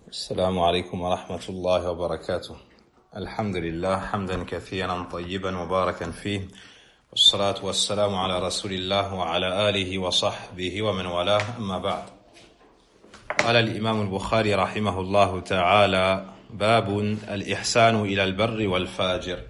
السلام عليكم ورحمة الله وبركاته. الحمد لله حمدا كثيرا طيبا مباركا فيه، والصلاة والسلام على رسول الله وعلى آله وصحبه ومن والاه، أما بعد. قال الإمام البخاري رحمه الله تعالى: باب الإحسان إلى البر والفاجر.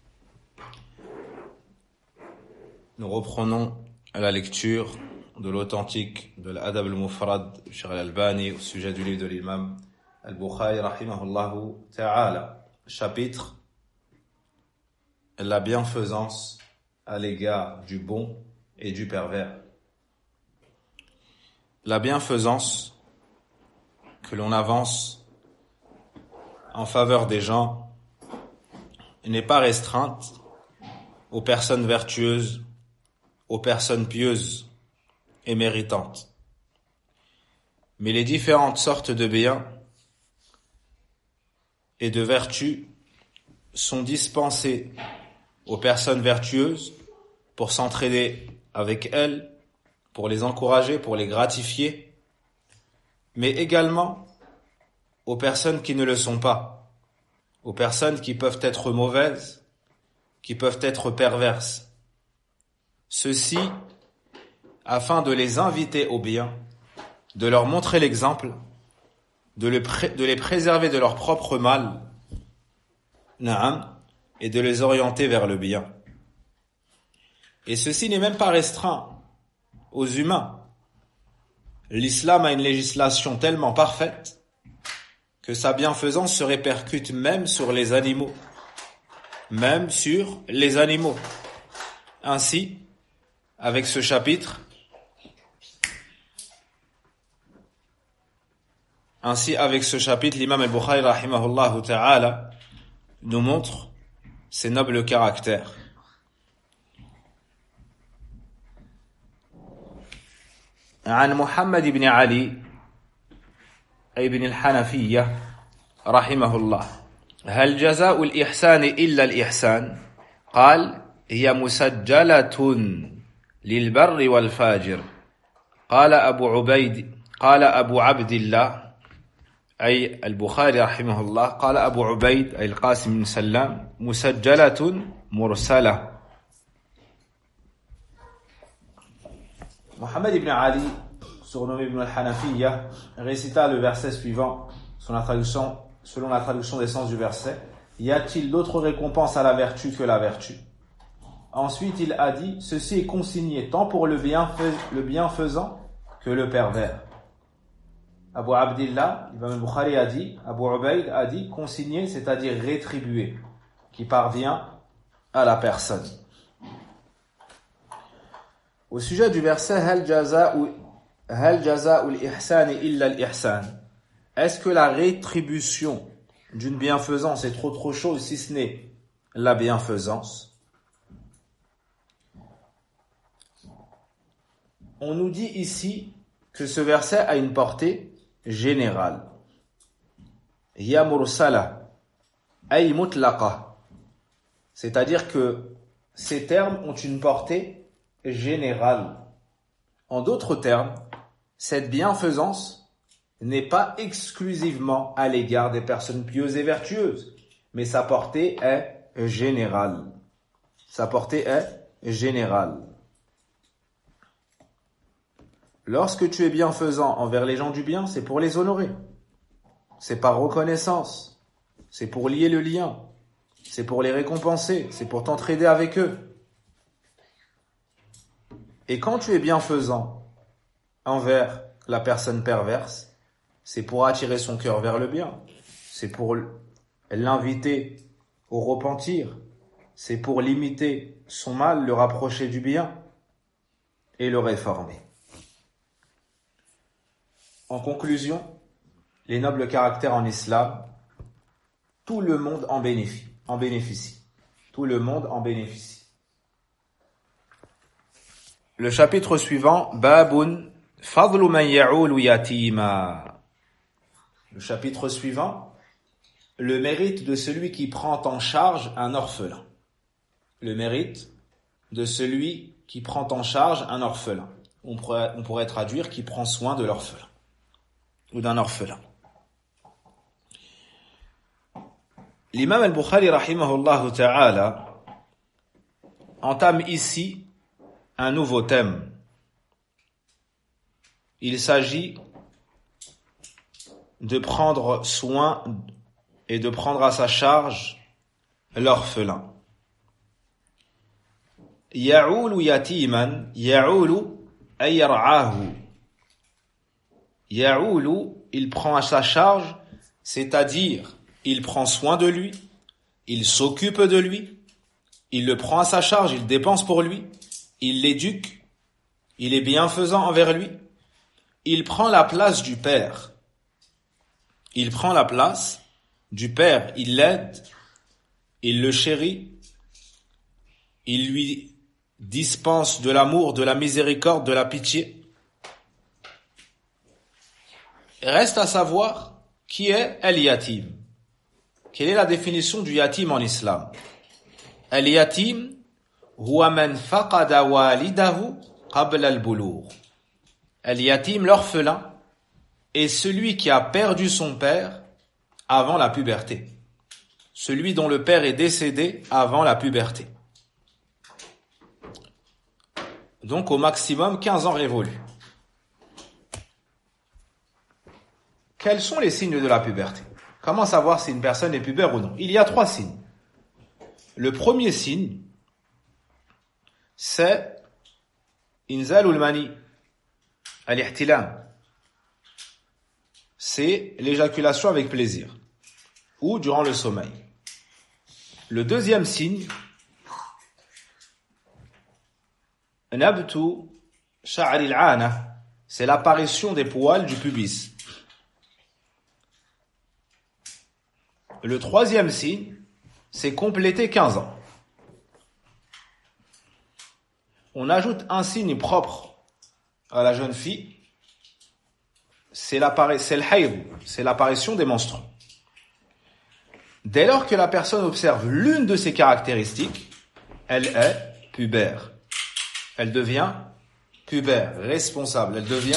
Nous reprenons la lecture de l'authentique de l'Adab al-Mufrad de Cheikh al-Albani au sujet du livre de l'imam al-Bukhari rahimahullahu ta'ala, chapitre la bienfaisance à l'égard du bon et du pervers. La bienfaisance que l'on avance en faveur des gens n'est pas restreinte aux personnes vertueuses, aux personnes pieuses et méritantes. Mais les différentes sortes de biens et de vertus sont dispensées aux personnes vertueuses pour s'entraider avec elles, pour les encourager, pour les gratifier, mais également aux personnes qui ne le sont pas, aux personnes qui peuvent être mauvaises, qui peuvent être perverses. Ceci afin de les inviter au bien, de leur montrer l'exemple, de les préserver de leur propre mal, et de les orienter vers le bien. Et ceci n'est même pas restreint aux humains. L'islam a une législation tellement parfaite que sa bienfaisance se répercute même sur les animaux. Même sur les animaux. Ainsi, avec ce chapitre, l'imam al-Bukhari rahimahullah ta'ala nous montre ses nobles caractères. عن محمد بن علي أي بن الحنفية رحمه الله: هل جزاء الإحسان إلا الإحسان؟ قال: هي مسجلة للبر والفاجر. قال أبو عبد الله أي البخاري رحمه الله، قال أبو عبيد أي القاسم بن سلام: مسجلة مرسلة. Mohammed ibn Ali, surnommé Ibn al-Hanafiya, récita le verset suivant selon la traduction des sens du verset: y a-t-il d'autre récompense à la vertu que la vertu? Ensuite il a dit: ceci est consigné tant pour le bienfaisant que le pervers. Abu Abdillah, Imam al-Bukhari a dit, Abu Ubaid a dit consigné, c'est-à-dire rétribué, qui parvient à la personne. Au sujet du verset Hal jaza'u al-ihsani illa al-ihsan, est-ce que la rétribution d'une bienfaisance est trop chose si ce n'est la bienfaisance? On nous dit ici que ce verset a une portée générale. Hiya mursala ay mutlaqa, c'est-à-dire que ces termes ont une portée générale. En d'autres termes, cette bienfaisance n'est pas exclusivement à l'égard des personnes pieuses et vertueuses, mais sa portée est générale. Sa portée est générale. Lorsque tu es bienfaisant envers les gens du bien, c'est pour les honorer. C'est par reconnaissance. C'est pour lier le lien. C'est pour les récompenser. C'est pour t'entraider avec eux. Et quand tu es bienfaisant envers la personne perverse, c'est pour attirer son cœur vers le bien. C'est pour l'inviter au repentir. C'est pour limiter son mal, le rapprocher du bien et le réformer. En conclusion, les nobles caractères en islam, tout le monde en bénéficie. Tout le monde en bénéficie. Le chapitre suivant, Babun fadlu man ya'ulu yatima. Le chapitre suivant, le mérite de celui qui prend en charge un orphelin. Le mérite de celui qui prend en charge un orphelin. On pourrait traduire qui prend soin de l'orphelin ou d'un orphelin. L'imam al-Bukhari rahimahullah ta'ala entame ici un nouveau thème. Il s'agit de prendre soin et de prendre à sa charge l'orphelin. Ya'ulu yatiman, ya'ulu ay yar'ahu. Ya'ulu, il prend à sa charge, c'est-à-dire il prend soin de lui, il s'occupe de lui, il le prend à sa charge, il dépense pour lui, il l'éduque, il est bienfaisant envers lui, il prend la place du père. Il prend la place du père, il l'aide, il le chérit, il lui dispense de l'amour, de la miséricorde, de la pitié. Reste à savoir qui est al-yatim. Quelle est la définition du yatim en islam? Al-yatim huwa man faqada walidahu qabla al-bulugh. Al-yatim, l'orphelin, est celui qui a perdu son père avant la puberté. Celui dont le père est décédé avant la puberté. Donc au maximum 15 ans révolus. Quels sont les signes de la puberté? Comment savoir si une personne est pubère ou non? Il y a 3 signes. Le premier signe, c'est inzalul mani, al-ihtilam. C'est l'éjaculation avec plaisir ou durant le sommeil. Le deuxième signe, nabtu sha'ri al-'ana, c'est l'apparition des poils du pubis. Le troisième signe, c'est compléter 15 ans. On ajoute un signe propre à la jeune fille, c'est le hayd, c'est l'apparition des menstrues. Dès lors que la personne observe l'une de ces caractéristiques, elle est pubère. Elle devient pubère, responsable. Elle devient,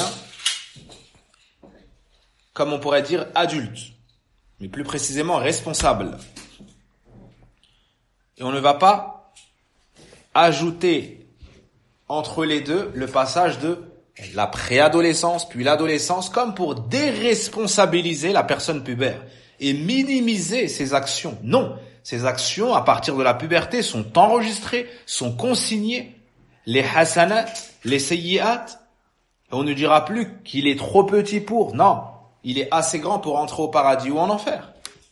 comme on pourrait dire, adulte, mais plus précisément responsable. Et on ne va pas ajouter entre les deux le passage de la préadolescence, puis l'adolescence, comme pour déresponsabiliser la personne pubère et minimiser ses actions. Non, ses actions, à partir de la puberté, sont enregistrées, sont consignées. Les hasanat, les sayyi'at, on ne dira plus qu'il est trop petit pour. Non, il est assez grand pour entrer au paradis ou en enfer.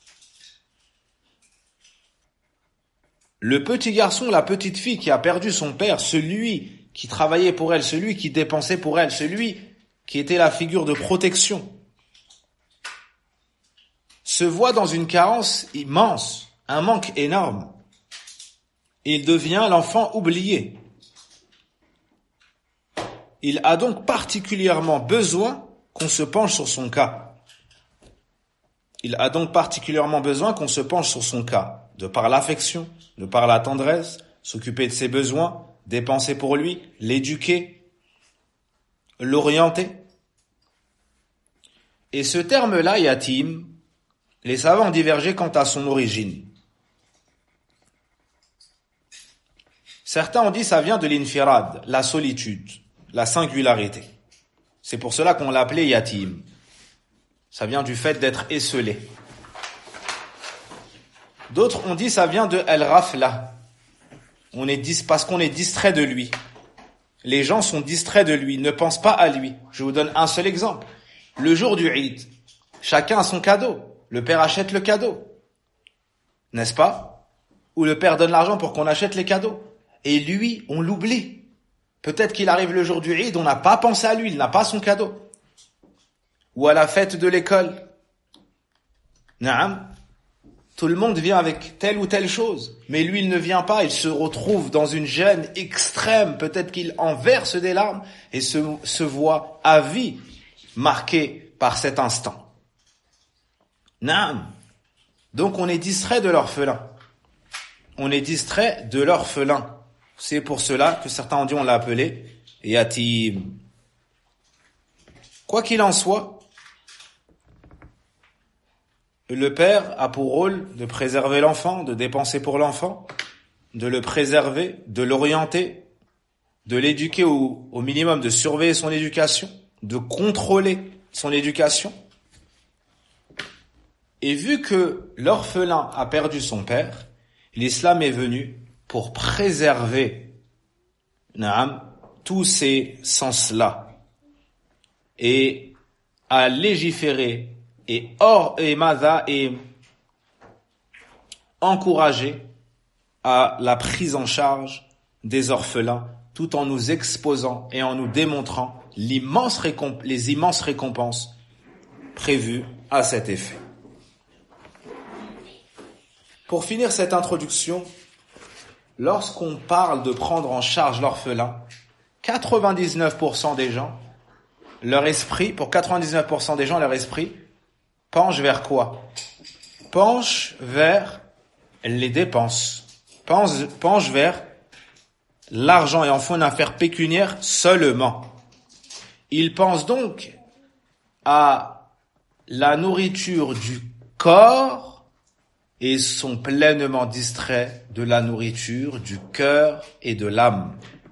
Le petit garçon, la petite fille qui a perdu son père, celui qui travaillait pour elle, celui qui dépensait pour elle, celui qui était la figure de protection, se voit dans une carence immense, un manque énorme. Il devient l'enfant oublié. Il a donc particulièrement besoin qu'on se penche sur son cas. Il a donc particulièrement besoin qu'on se penche sur son cas, de par l'affection, de par la tendresse, s'occuper de ses besoins, dépenser pour lui, l'éduquer, l'orienter. Et ce terme-là, yatim, les savants divergeaient quant à son origine. Certains ont dit ça vient de l'infirad, la solitude, la singularité. C'est pour cela qu'on l'appelait yatim. Ça vient du fait d'être esselé. D'autres ont dit ça vient de al-rafla. Parce qu'on est distrait de lui. Les gens sont distraits de lui, ne pensent pas à lui. Je vous donne un seul exemple. Le jour du Eid, chacun a son cadeau. Le père achète le cadeau. N'est-ce pas? Ou le père donne l'argent pour qu'on achète les cadeaux. Et lui, on l'oublie. Peut-être qu'il arrive le jour du Eid, on n'a pas pensé à lui, il n'a pas son cadeau. Ou à la fête de l'école. Naam. Tout le monde vient avec telle ou telle chose, mais lui il ne vient pas, il se retrouve dans une gêne extrême, peut-être qu'il en verse des larmes et se voit à vie marqué par cet instant. Naam. Donc on est distrait de l'orphelin. On est distrait de l'orphelin. C'est pour cela que certains ont dit on l'a appelé yatim. Quoi qu'il en soit, le père a pour rôle de préserver l'enfant, de dépenser pour l'enfant, de le préserver, de l'orienter, de l'éduquer au minimum, de surveiller son éducation, de contrôler son éducation. Et vu que l'orphelin a perdu son père, l'islam est venu pour préserver tous ces sens-là et à légiférer et encourager à la prise en charge des orphelins tout en nous exposant et en nous démontrant les immenses récompenses prévues à cet effet. Pour finir cette introduction, lorsqu'on parle de prendre en charge l'orphelin, 99% des gens, leur esprit penche vers quoi? Penche vers les dépenses, penche vers l'argent et en font une affaire pécuniaire seulement. Ils pensent donc à la nourriture du corps et sont pleinement distraits de la nourriture du cœur et de l'âme.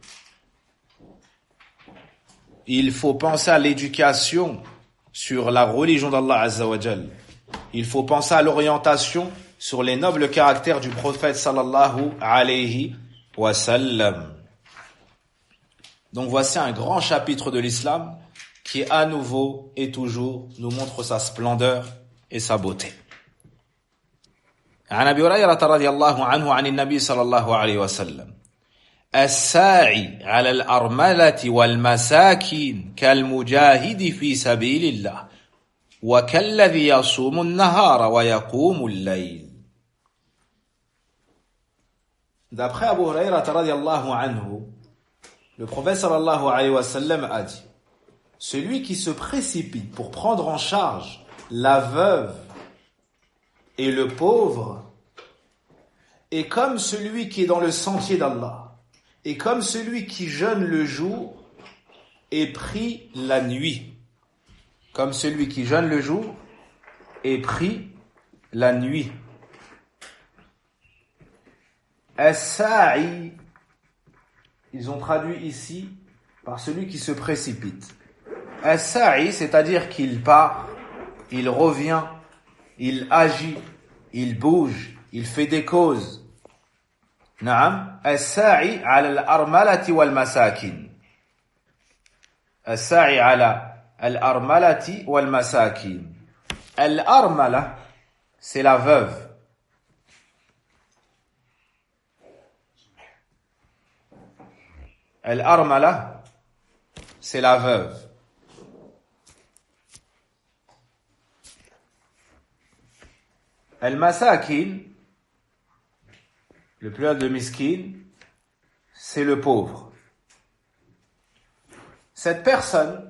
Il faut penser à l'éducation sur la religion d'Allah Azza wa Jal. Il faut penser à l'orientation sur les nobles caractères du prophète sallallahu alayhi wa sallam. Donc voici un grand chapitre de l'islam qui à nouveau et toujours nous montre sa splendeur et sa beauté. عن أبي هريرة رضي الله عنه عن النبي صلى الله عليه وسلم الساعي على الأرملة والمساكين كالمجاهد في سبيل الله وكالذي يصوم النهار ويقوم الليل. D'après Abu Huraira radiyallahu anhu, le prophète sallallahu alayhi wa sallam a dit: celui qui se précipite pour prendre en charge la veuve et le pauvre est comme celui qui est dans le sentier d'Allah, et comme celui qui jeûne le jour et prie la nuit. Comme celui qui jeûne le jour et prie la nuit. As-sa'i, ils ont traduit ici par celui qui se précipite. As-sa'i, c'est-à-dire qu'il part, il revient, il agit, il bouge, il fait des causes. Naam, as-sa'i ala al-armalati wal masakin. As-sa'i ala al-armalati wal masakin. Al-armala, c'est la veuve. Al-armala, c'est la veuve. Al-masakin, le pluriel de miskin, c'est le pauvre. Cette personne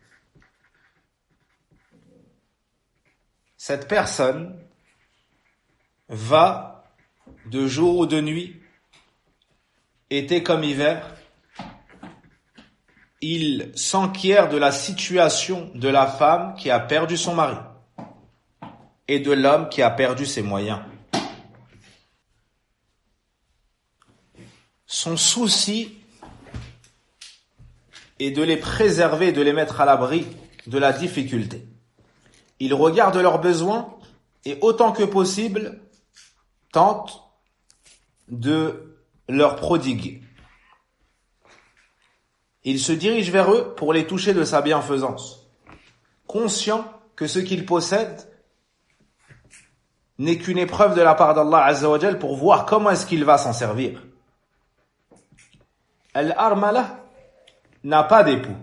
va de jour ou de nuit, été comme hiver, il s'enquiert de la situation de la femme qui a perdu son mari et de l'homme qui a perdu ses moyens. Son souci est de les préserver, de les mettre à l'abri de la difficulté. Il regarde leurs besoins et autant que possible tente de leur prodiguer. Il se dirige vers eux pour les toucher de sa bienfaisance, conscient que ce qu'il possède n'est qu'une épreuve de la part d'Allah Azza wa Jal pour voir comment est-ce qu'il va s'en servir. Al-Armala n'a pas d'époux.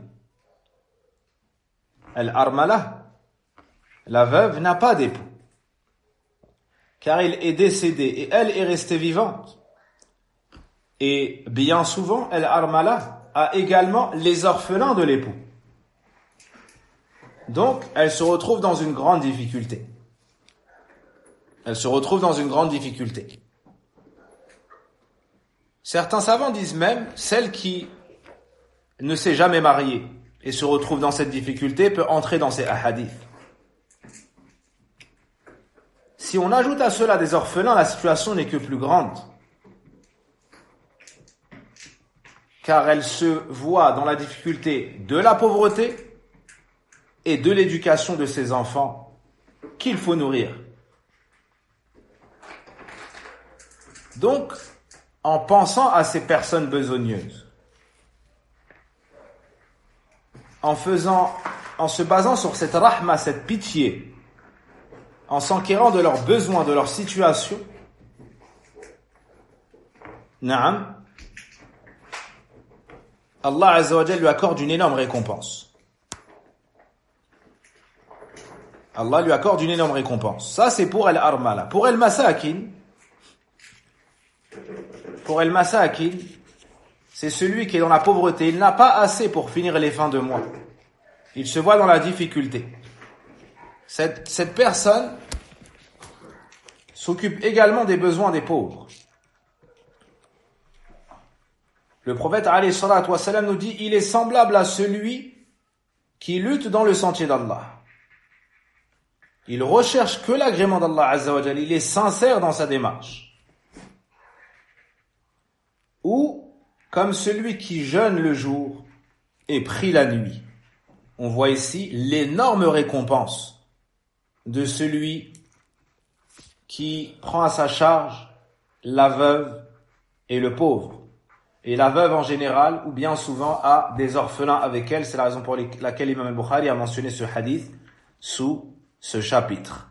Al-Armala, la veuve, n'a pas d'époux. Car il est décédé et elle est restée vivante. Et bien souvent, Al-Armala a également les orphelins de l'époux. Donc, elle se retrouve dans une grande difficulté. Certains savants disent même, celle qui ne s'est jamais mariée et se retrouve dans cette difficulté peut entrer dans ces hadiths. Si on ajoute à cela des orphelins, la situation n'est que plus grande. Car elle se voit dans la difficulté de la pauvreté et de l'éducation de ses enfants qu'il faut nourrir. Donc, en pensant à ces personnes besogneuses, en se basant sur cette rahma, cette pitié, en s'enquérant de leurs besoins, de leur situation, Naam, Allah Azza wa Jalla lui accorde une énorme récompense. Allah lui accorde une énorme récompense. Ça, c'est pour Al-Armala. Pour Al-Masakin, c'est celui qui est dans la pauvreté. Il n'a pas assez pour finir les fins de mois. Il se voit dans la difficulté. Cette personne s'occupe également des besoins des pauvres. Le prophète alayhi salatu wa salam nous dit, il est semblable à celui qui lutte dans le sentier d'Allah. Il recherche que l'agrément d'Allah Azza wa Jalla. Il est sincère dans sa démarche. Ou comme celui qui jeûne le jour et prie la nuit. On voit ici l'énorme récompense de celui qui prend à sa charge la veuve et le pauvre. Et la veuve en général, ou bien souvent, a des orphelins avec elle. C'est la raison pour laquelle Imam al-Bukhari a mentionné ce hadith sous ce chapitre.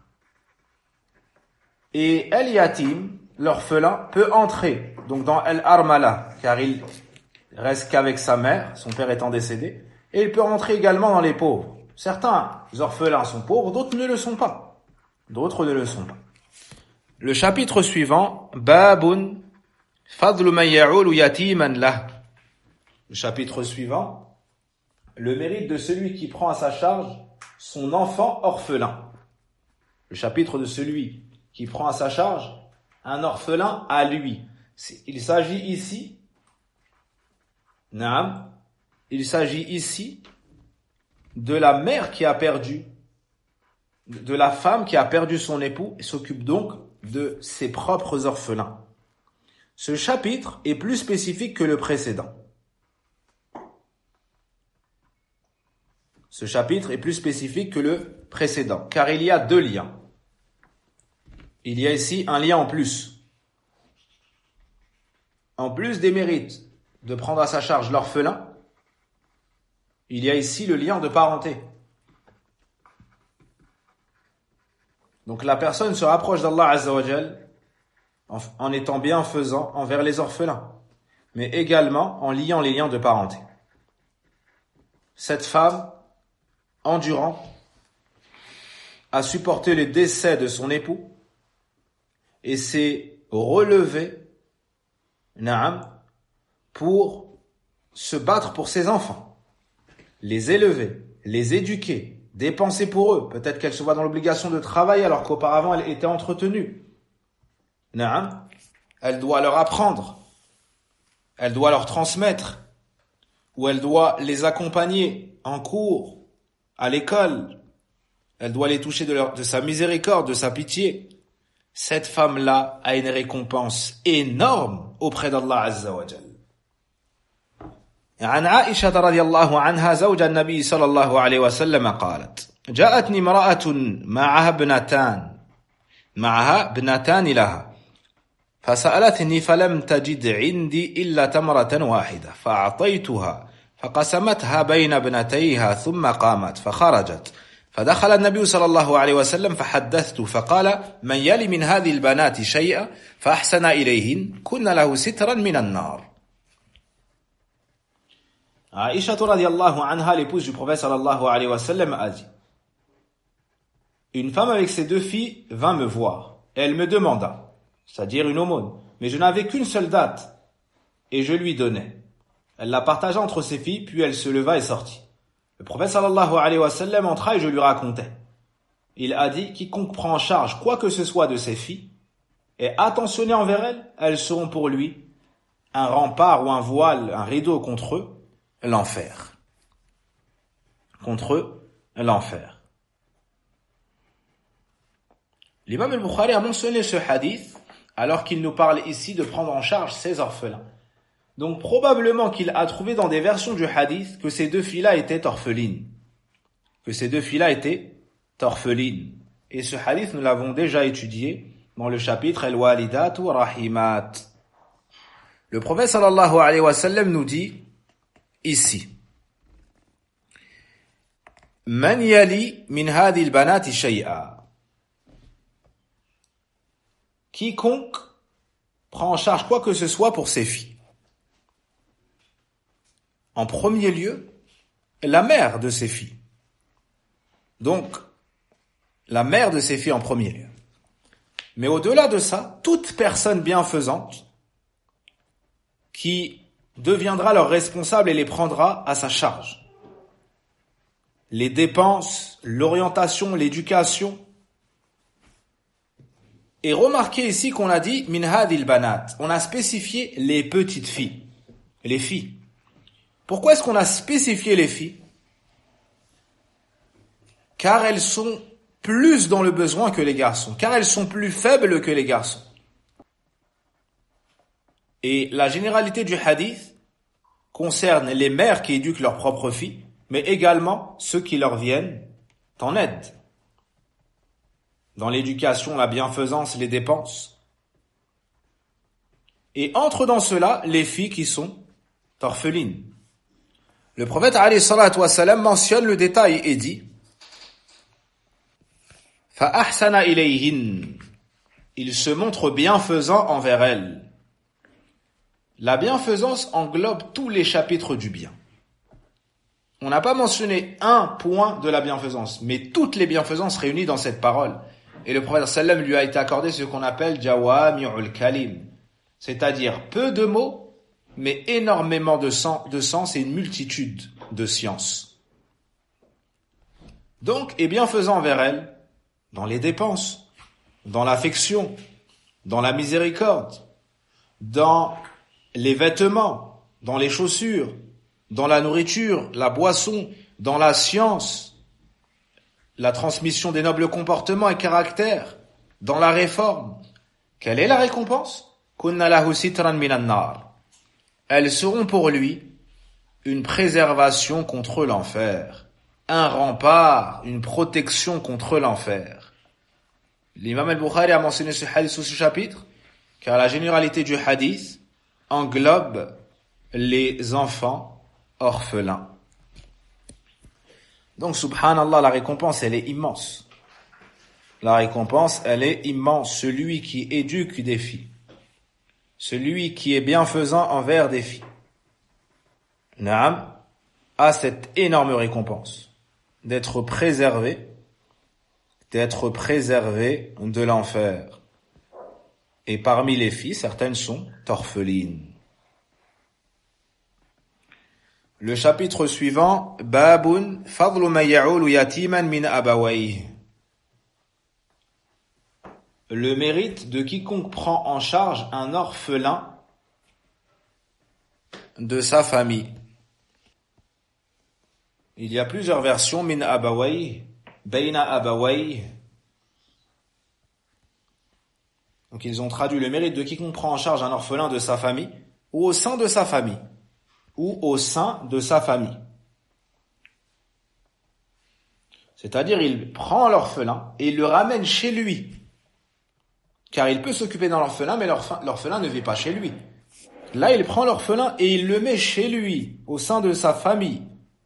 Et al-Yatim, l'orphelin, peut entrer donc dans al-Armala, car il reste qu'avec sa mère, son père étant décédé, et il peut entrer également dans les pauvres. Certains orphelins sont pauvres, d'autres ne le sont pas. Le chapitre suivant, Babun Fadlu man ya'ulu yatiman lah. Le chapitre suivant, le mérite de celui qui prend à sa charge son enfant orphelin. Le chapitre de celui qui prend à sa charge un orphelin à lui. Il s'agit ici, de la mère qui a perdu, de la femme qui a perdu son époux et s'occupe donc de ses propres orphelins. Ce chapitre est plus spécifique que le précédent. Car il y a deux liens. Il y a ici un lien en plus. En plus des mérites de prendre à sa charge l'orphelin, il y a ici le lien de parenté. Donc la personne se rapproche d'Allah Azza wa Jal en étant bienfaisant envers les orphelins, mais également en liant les liens de parenté. Cette femme, endurant, a supporté le décès de son époux et s'est relevée, pour se battre pour ses enfants, les élever, les éduquer, dépenser pour eux. Peut-être qu'elle se voit dans l'obligation de travailler alors qu'auparavant elle était entretenue. Elle doit leur apprendre, elle doit leur transmettre, ou elle doit les accompagner en cours, à l'école, elle doit les toucher de sa miséricorde, de sa pitié. Cette femme-là a une récompense énorme auprès d'Allah Azza wa Jal. عن عائشة رضي الله عنها زوج النبي صلى الله عليه وسلم قالت جاءتني امرأة معها ابنتان لها فسألتني فلم تجد عندي إلا تمرة واحدة فأعطيتها فقسمتها بين ابنتيها ثم قامت فخرجت فدخل النبي صلى الله عليه وسلم فحدثت فقال من يلي من هذه البنات شيئا فأحسن إليهن كن له سترا من النار. Aïcha radhiyallahu anha, l'épouse du prophète sallallahu alayhi wa sallam, a dit: une femme avec ses deux filles vint me voir. Elle me demanda, c'est-à-dire une aumône, mais je n'avais qu'une seule date, et je lui donnai. Elle la partagea entre ses filles, puis elle se leva et sortit. Le prophète sallallahu alayhi wa sallam entra et je lui racontai. Il a dit: quiconque prend en charge quoi que ce soit de ses filles, et attentionné envers elles, elles seront pour lui un rempart ou un voile, un rideau contre eux, l'enfer. L'imam al-Bukhari a mentionné ce hadith alors qu'il nous parle ici de prendre en charge ces orphelins. Donc probablement qu'il a trouvé dans des versions du hadith que ces deux filles-là étaient orphelines. Et ce hadith, nous l'avons déjà étudié dans le chapitre Al-Walidatu Rahimat. Le prophète sallallahu alayhi wa sallam nous dit ici: Man yali min hadhihi al-banati shay'a. Quiconque prend en charge quoi que ce soit pour ses filles. En premier lieu, la mère de ses filles. Donc, la mère de ses filles en premier lieu. Mais au-delà de ça, toute personne bienfaisante qui deviendra leur responsable et les prendra à sa charge. Les dépenses, l'orientation, l'éducation. Et remarquez ici qu'on a dit min hadil banat. On a spécifié les petites filles, les filles. Pourquoi est-ce qu'on a spécifié les filles? Car elles sont plus dans le besoin que les garçons, car elles sont plus faibles que les garçons. Et la généralité du hadith concerne les mères qui éduquent leurs propres filles, mais également ceux qui leur viennent en aide. Dans l'éducation, la bienfaisance, les dépenses. Et entre dans cela les filles qui sont orphelines. Le prophète alayhi salatu wa salam mentionne le détail et dit: فَأَحْسَنَ إِلَيْهِنَّ. Il se montre bienfaisant envers elles. La bienfaisance englobe tous les chapitres du bien. On n'a pas mentionné un point de la bienfaisance, mais toutes les bienfaisances réunies dans cette parole. Et le prophète sallam lui a été accordé ce qu'on appelle jawami'ul kalim, c'est-à-dire peu de mots, mais énormément de sens et une multitude de sciences. Donc, et bienfaisant envers elles, dans les dépenses, dans l'affection, dans la miséricorde, dans les vêtements, dans les chaussures, dans la nourriture, la boisson, dans la science, la transmission des nobles comportements et caractères, dans la réforme. Quelle est la récompense? Kunna lahu sitran minan nar. Elles seront pour lui une préservation contre l'enfer, un rempart, une protection contre l'enfer. L'imam al-Bukhari a mentionné ce hadith sous ce chapitre, car la généralité du hadith englobe les enfants orphelins. Donc, subhanallah, la récompense, elle est immense. La récompense, elle est immense. Celui qui éduque des filles, celui qui est bienfaisant envers des filles, Naam, a cette énorme récompense d'être préservé de l'enfer. Et parmi les filles, certaines sont orphelines. Le chapitre suivant, Babun fadlu ma ya'ulu yatiman min abawayh. Le mérite de quiconque prend en charge un orphelin de sa famille. Il y a plusieurs versions, min abawayh, bayna abawayh. Donc ils ont traduit le mérite de quiconque prend en charge un orphelin de sa famille, ou au sein de sa famille. C'est-à-dire, il prend l'orphelin et il le ramène chez lui. Car il peut s'occuper d'un orphelin, mais l'orphelin ne vit pas chez lui. Là, il prend l'orphelin et il le met chez lui, au sein de sa famille.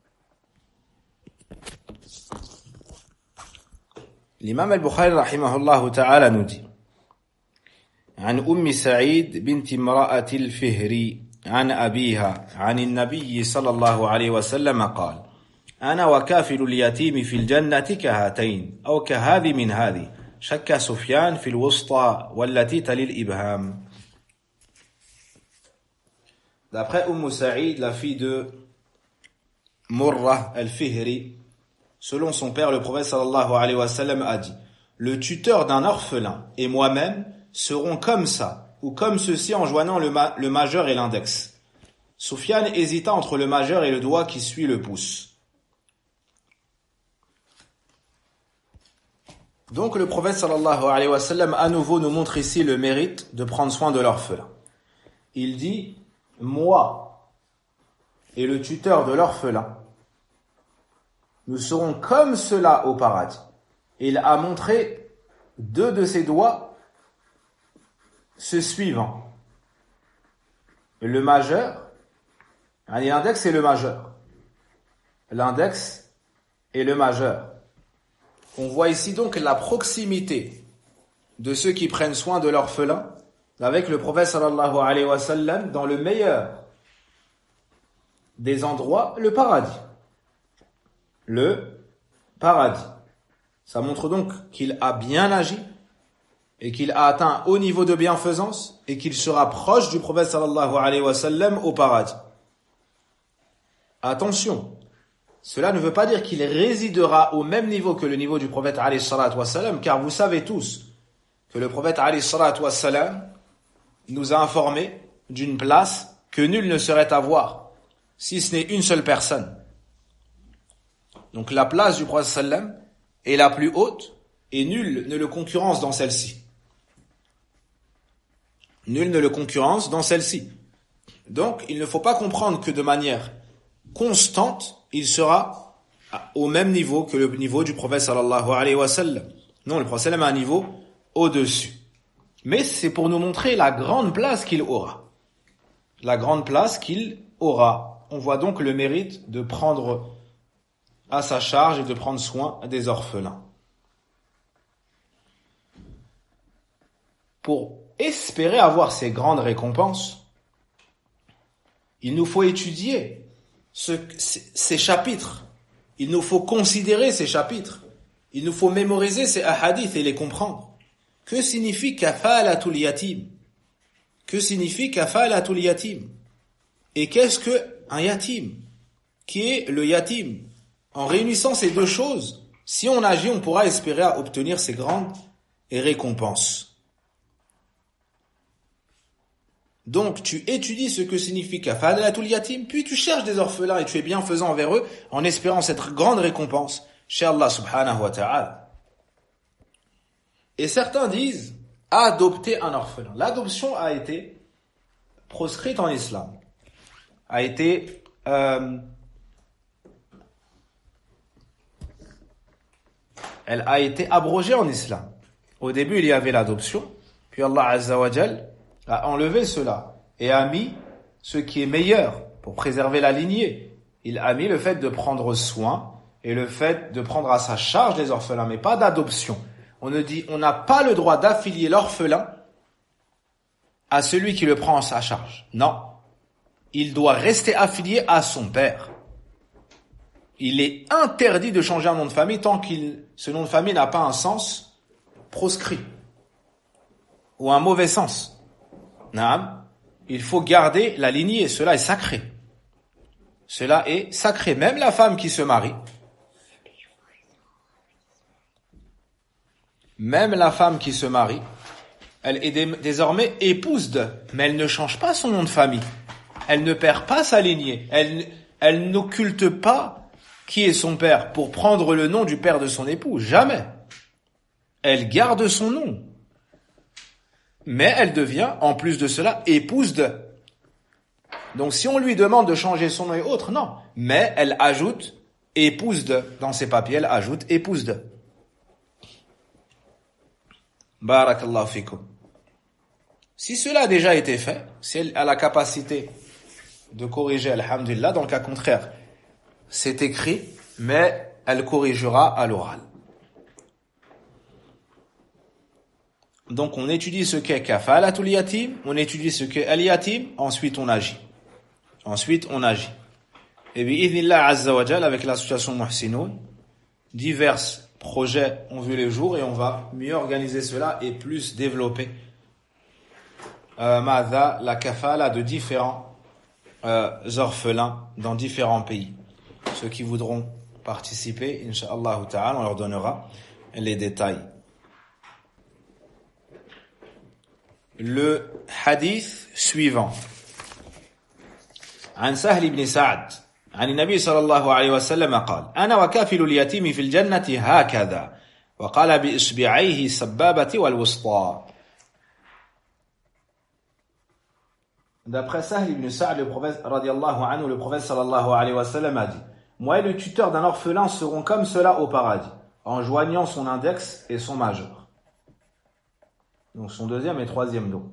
L'imam al-Bukhari, rahimahullah ta'ala, nous dit: عن أم سعيد بنت امرأة الفهري عن أبيها عن النبي صلى الله عليه وسلم قال: أنا وكافل اليتيم في الجنة كهاتين أو كهذه من هذه. شك سفيان في الوسطى والتي تلي الإبهام. D'après Saïd, la fille de Murrah al-Fihri, selon son père, le prophète sallallahu alayhi wa sallam a dit: le tuteur d'un orphelin et moi-même seront comme ça, ou comme ceci en joignant le majeur et l'index. Sufyan hésita entre le majeur et le doigt qui suit le pouce. Donc le prophète sallallahu alayhi wa sallam à nouveau nous montre ici le mérite de prendre soin de l'orphelin. Il dit, moi et le tuteur de l'orphelin, nous serons comme cela au paradis. Il a montré 2 de ses doigts se suivant. Le majeur, l'index et le majeur. L'index et le majeur. On voit ici donc la proximité de ceux qui prennent soin de l'orphelin avec le prophète sallallahu alayhi wa sallam dans le meilleur des endroits, le paradis. Le paradis. Ça montre donc qu'il a bien agi et qu'il a atteint un haut niveau de bienfaisance et qu'il sera proche du prophète sallallahu alayhi wa sallam au paradis. Attention, cela ne veut pas dire qu'il résidera au même niveau que le niveau du prophète alayhi salatu wa sallam, car vous savez tous que le prophète alayhi salatu wa sallam nous a informé d'une place que nul ne saurait avoir, si ce n'est une seule personne. Donc la place du prophète sallam est la plus haute et nul ne le concurrence dans celle-ci. Nul ne le concurrence dans celle-ci. Donc il ne faut pas comprendre que de manière constante, il sera au même niveau que le niveau du prophète sallallahu alayhi wa sallam. Non, le prophète sallam a un niveau au-dessus. Mais c'est pour nous montrer la grande place qu'il aura. La grande place qu'il aura. On voit donc le mérite de prendre à sa charge et de prendre soin des orphelins. Pour espérer avoir ces grandes récompenses, il nous faut étudier ces chapitres. Il nous faut considérer ces chapitres. Il nous faut mémoriser ces hadiths et les comprendre. Que signifie kafalatul yatim? Que signifie kafalatul yatim? Et qu'est-ce que un yatim? Qui est le yatim? En réunissant ces 2 choses, si on agit, on pourra espérer à obtenir ces grandes récompenses. Donc, tu étudies ce que signifie kafalatul yatim, puis tu cherches des orphelins et tu es bienfaisant envers eux en espérant cette grande récompense chez Allah subhanahu wa ta'ala. Et certains disent adopter un orphelin. L'adoption a été proscrite en islam, a été elle a été abrogée en islam. Au début, il y avait l'adoption, puis Allah Azza wa Jal a enlevé cela et a mis ce qui est meilleur pour préserver la lignée. Il a mis le fait de prendre soin et le fait de prendre à sa charge les orphelins, mais pas d'adoption. On n'a pas le droit d'affilier l'orphelin à celui qui le prend en sa charge. Non. Il doit rester affilié à son père. Il est interdit de changer un nom de famille tant que ce nom de famille n'a pas un sens proscrit ou un mauvais sens. Naam, il faut garder la lignée, cela est sacré. Cela est sacré. Même la femme qui se marie, elle est désormais épouse de, mais elle ne change pas son nom de famille. Elle ne perd pas sa lignée. Elle n'occulte pas qui est son père pour prendre le nom du père de son époux. Jamais. Elle garde son nom. Mais elle devient, en plus de cela, épouse de. Donc si on lui demande de changer son nom et autres, non. Mais elle ajoute épouse de. Dans ses papiers, elle ajoute épouse de. Barakallahu fikum. Si cela a déjà été fait, si elle a la capacité de corriger, alhamdulillah, dans le cas contraire, c'est écrit, mais elle corrigera à l'oral. Donc on étudie ce qu'est kafalatul yatim, on étudie ce qu'est al-yatim, ensuite on agit. Et bi'idhnillah azza wa jal, avec l'association Muhsinoun, divers projets ont vu les jours et on va mieux organiser cela et plus développer la kafala de différents orphelins dans différents pays. Ceux qui voudront participer, incha'Allah ta'ala, on leur donnera les détails. Le hadith suivant. عن سهل بن سعد عن النبي صلى الله عليه وسلم قال: أنا وكافل اليتيم في الجنة هكذا وقال بإصبعيه السبابة والوسطى. D'après Sahl ibn Sa'd, le prophète radiyallahu anhu, le prophète sallallahu alayhi wa sallam a dit: moi et le tuteur d'un orphelin seront comme cela au paradis, en joignant son index et son majeur. Donc son deuxième et troisième doigt.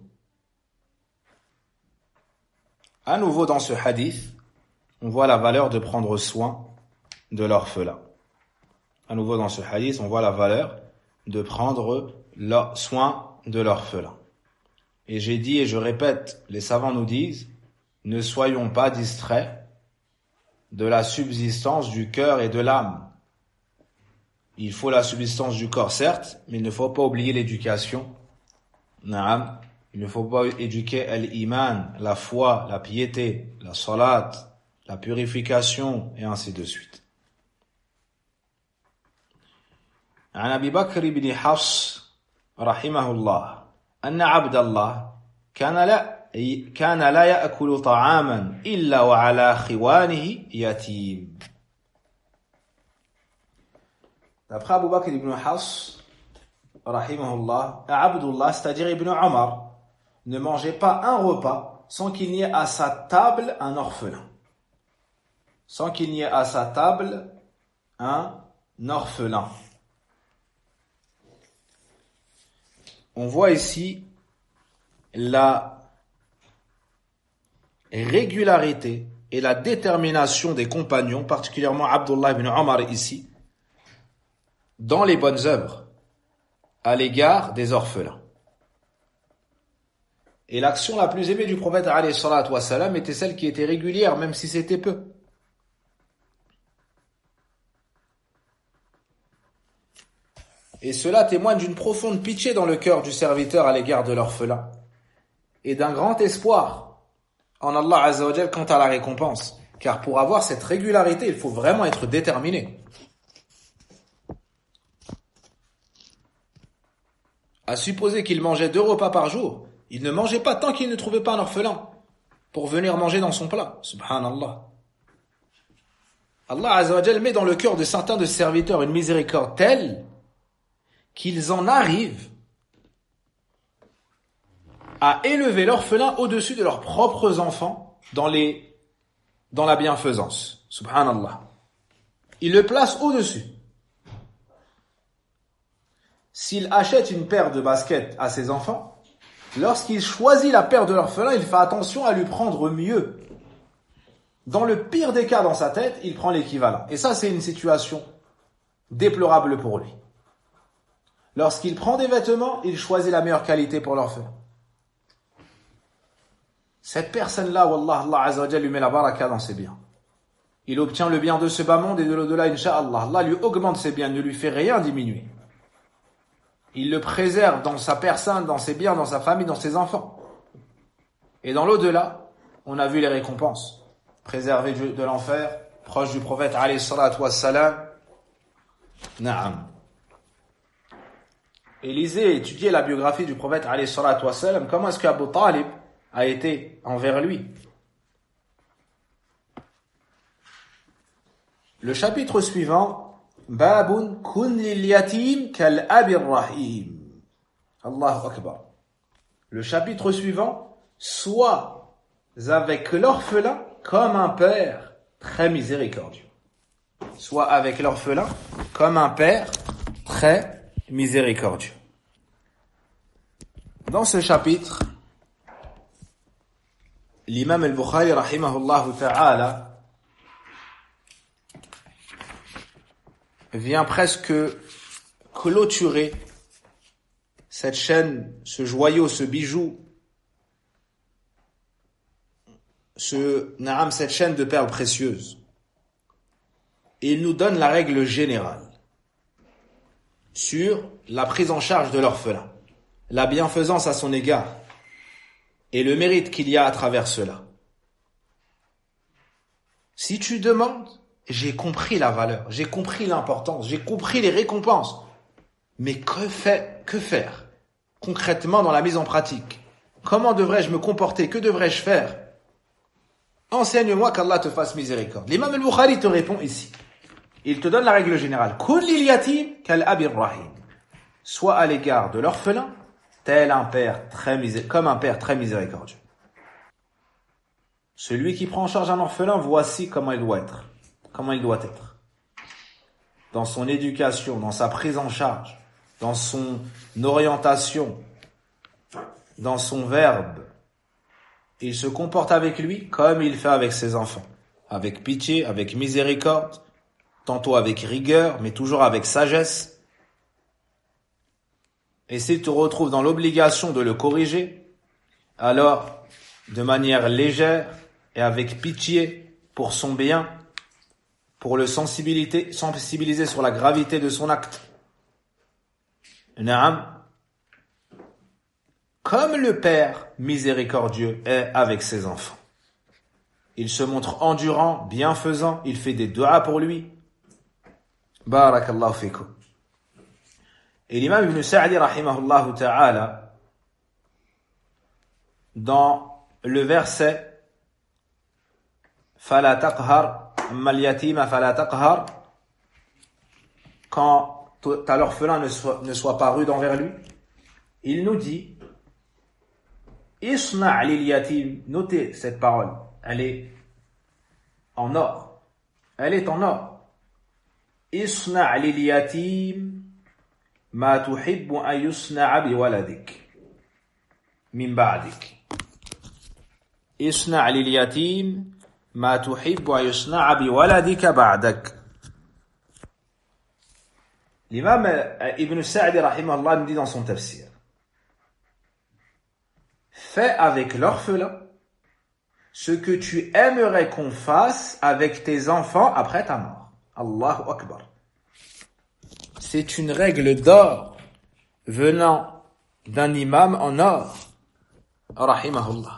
À nouveau dans ce hadith, on voit la valeur de prendre soin de l'orphelin. À nouveau dans ce hadith, on voit la valeur de prendre soin de l'orphelin. Et j'ai dit et je répète, les savants nous disent, ne soyons pas distraits de la subsistance du cœur et de l'âme. Il faut la subsistance du corps, certes, mais il ne faut pas oublier l'éducation. Naam. Il ne faut pas éduquer l'iman, la foi, la piété, la salat, la purification, et ainsi de suite. عن أبي بكر بن حفص رحمه الله أن عبد الله كان لا يأكل طعاما إلا وعلى خوانه يتيم. D'après Abu Bakr ibn Hafs, rahimahullah, Abdullah, c'est-à-dire Ibn Omar, ne mangeait pas un repas sans qu'il n'y ait à sa table un orphelin. Sans qu'il n'y ait à sa table un orphelin. On voit ici la régularité et la détermination des compagnons, particulièrement Abdullah ibn Omar ici, dans les bonnes œuvres à l'égard des orphelins. Et l'action la plus aimée du prophète alayhi salatu wassalam était celle qui était régulière, même si c'était peu. Et cela témoigne d'une profonde pitié dans le cœur du serviteur à l'égard de l'orphelin et d'un grand espoir en Allah Azza wa Jal quant à la récompense. Car pour avoir cette régularité, il faut vraiment être déterminé. À supposer qu'il mangeait 2 repas par jour, il ne mangeait pas tant qu'il ne trouvait pas un orphelin pour venir manger dans son plat. Subhanallah. Allah Azza wa Jal met dans le cœur de certains de ses serviteurs une miséricorde telle qu'ils en arrivent à élever l'orphelin au-dessus de leurs propres enfants dans la bienfaisance. Subhanallah. Ils le placent au-dessus. S'il achète une paire de baskets à ses enfants, lorsqu'il choisit la paire de l'orphelin, il fait attention à lui prendre mieux. Dans le pire des cas dans sa tête, il prend l'équivalent. Et ça, c'est une situation déplorable pour lui. Lorsqu'il prend des vêtements, il choisit la meilleure qualité pour l'orphelin. Cette personne-là, wallah, Allah Azza wa Jalla lui met la baraka dans ses biens. Il obtient le bien de ce bas monde et de l'au-delà, incha'Allah. Allah lui augmente ses biens, ne lui fait rien diminuer. Il le préserve dans sa personne, dans ses biens, dans sa famille, dans ses enfants. Et dans l'au-delà, on a vu les récompenses. Préservé de l'enfer, proche du prophète alayhi salatu wassalam. Naam. Et lisez, étudiez la biographie du prophète alayhi salatu wassalam. Comment est-ce qu'Abu Talib a été envers lui? Le chapitre suivant, Babun kun lil yatim kal abir rahim. Allahu Akbar. Le chapitre suivant, sois avec l'orphelin comme un père très miséricordieux. Sois avec l'orphelin comme un père très miséricordieux. Dans ce chapitre, l'imam al-Bukhari rahimahullah ta'ala vient presque clôturer cette chaîne, ce joyau, ce bijou, cette chaîne de perles précieuses. Et il nous donne la règle générale sur la prise en charge de l'orphelin, la bienfaisance à son égard et le mérite qu'il y a à travers cela. Si tu demandes, j'ai compris la valeur, j'ai compris l'importance, j'ai compris les récompenses, mais que faire concrètement dans la mise en pratique? Comment devrais-je me comporter? Que devrais-je faire? Enseigne-moi, qu'Allah te fasse miséricorde. L'imam al-Bukhari te répond ici. Il te donne la règle générale. Kun lil yatim kal abir rahim. Soit à l'égard de l'orphelin, comme un père très miséricordieux. Celui qui prend en charge un orphelin, voici comment il doit être. Comment il doit être. Dans son éducation, dans sa prise en charge, dans son orientation, dans son verbe. Il se comporte avec lui comme il fait avec ses enfants. Avec pitié, avec miséricorde, tantôt avec rigueur, mais toujours avec sagesse. Et s'il te retrouve dans l'obligation de le corriger, alors, de manière légère et avec pitié pour son bien, pour le sensibiliser sur la gravité de son acte. Naam. Comme le Père miséricordieux est avec ses enfants. Il se montre endurant, bienfaisant, il fait des du'as pour lui. Barakallahu fikum. Et l'imam Ibn Sa'di rahimahullah ta'ala, dans le verset Fala taqhar mal yatima fala taqhar, quand ta l'orphelin ne soit pas rude envers lui, il nous dit Isna' lil yatim. Notez cette parole, elle est en or. Elle est en or. Isna' lil yatim ma tuhibbu an yusna'a bi waladik min ba'dik. Isna' lil yatim ma tuhibbu an yusna'a bi waladika ba'dak. L'imam Ibn Sa'di rahimahullah nous dit dans son tafsir, fais avec l'orphelin ce que tu aimerais qu'on fasse avec tes enfants après ta mort. Allahu Akbar. C'est une règle d'or venant d'un imam en or. Rahimahullah.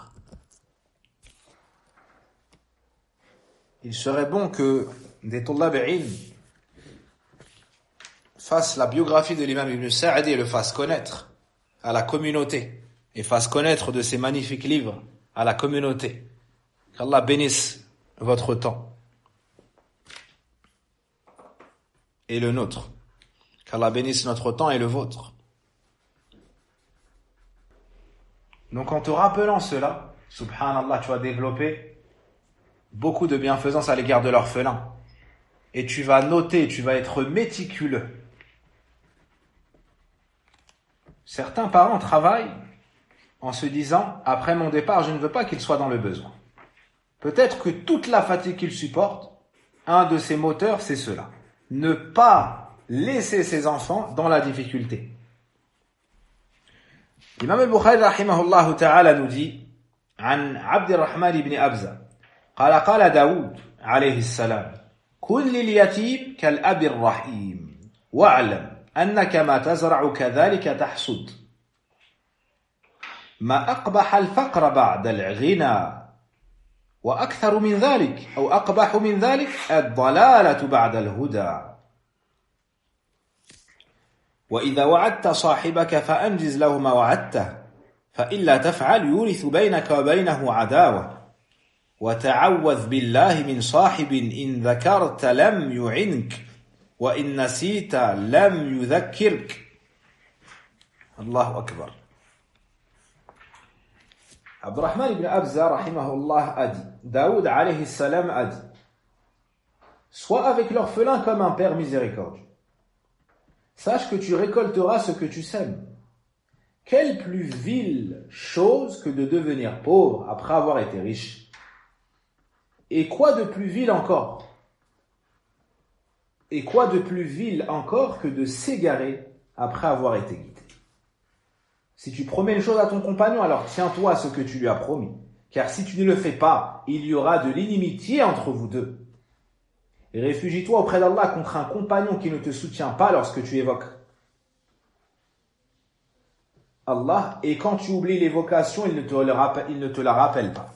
Il serait bon que des tullab ilm fassent la biographie de l'imam Ibn Sa'di et le fassent connaître à la communauté et fassent connaître de ces magnifiques livres à la communauté. Qu'Allah bénisse votre temps et le nôtre. Qu'Allah bénisse notre temps et le vôtre. Donc en te rappelant cela, subhanallah, tu vas développer beaucoup de bienfaisance à l'égard de l'orphelin. Et tu vas noter, tu vas être méticuleux. Certains parents travaillent en se disant, après mon départ, je ne veux pas qu'il soit dans le besoin. Peut-être que toute la fatigue qu'il supporte, un de ses moteurs, c'est cela. Ne pas laisser ses enfants dans la difficulté. L'imam al-Bukhari rahimahullah ta'ala nous dit, عن عبد الرحمن بن أبزة قال داود عليه السلام كن لليتيم كالأب الرحيم واعلم أنك ما تزرع كذلك تحصد ما أقبح الفقر بعد الغنى وأكثر من ذلك أو أقبح من ذلك الضلالة بعد الهدى وإذا وعدت صاحبك فأنجز له ما وعدته فإلا تفعل يورث بينك وبينه عداوة وتعوذ بالله من صاحب إن ذكرت لم يعنك وإن نسيت لم يذكرك. الله أكبر. Abdurrahman ibn Abza rahimahullah a dit, Daoud alayhi salam a dit, sois avec l'orphelin comme un père miséricordieux. Sache que tu récolteras ce que tu sèmes. Quelle plus vile chose que de devenir pauvre après avoir été riche. Et quoi de plus vil encore? Et quoi de plus vil encore que de s'égarer après avoir été guidé? Si tu promets une chose à ton compagnon, alors tiens-toi à ce que tu lui as promis. Car si tu ne le fais pas, il y aura de l'inimitié entre vous deux. Et réfugie-toi auprès d'Allah contre un compagnon qui ne te soutient pas lorsque tu évoques Allah, et quand tu oublies l'évocation, il ne te la rappelle pas.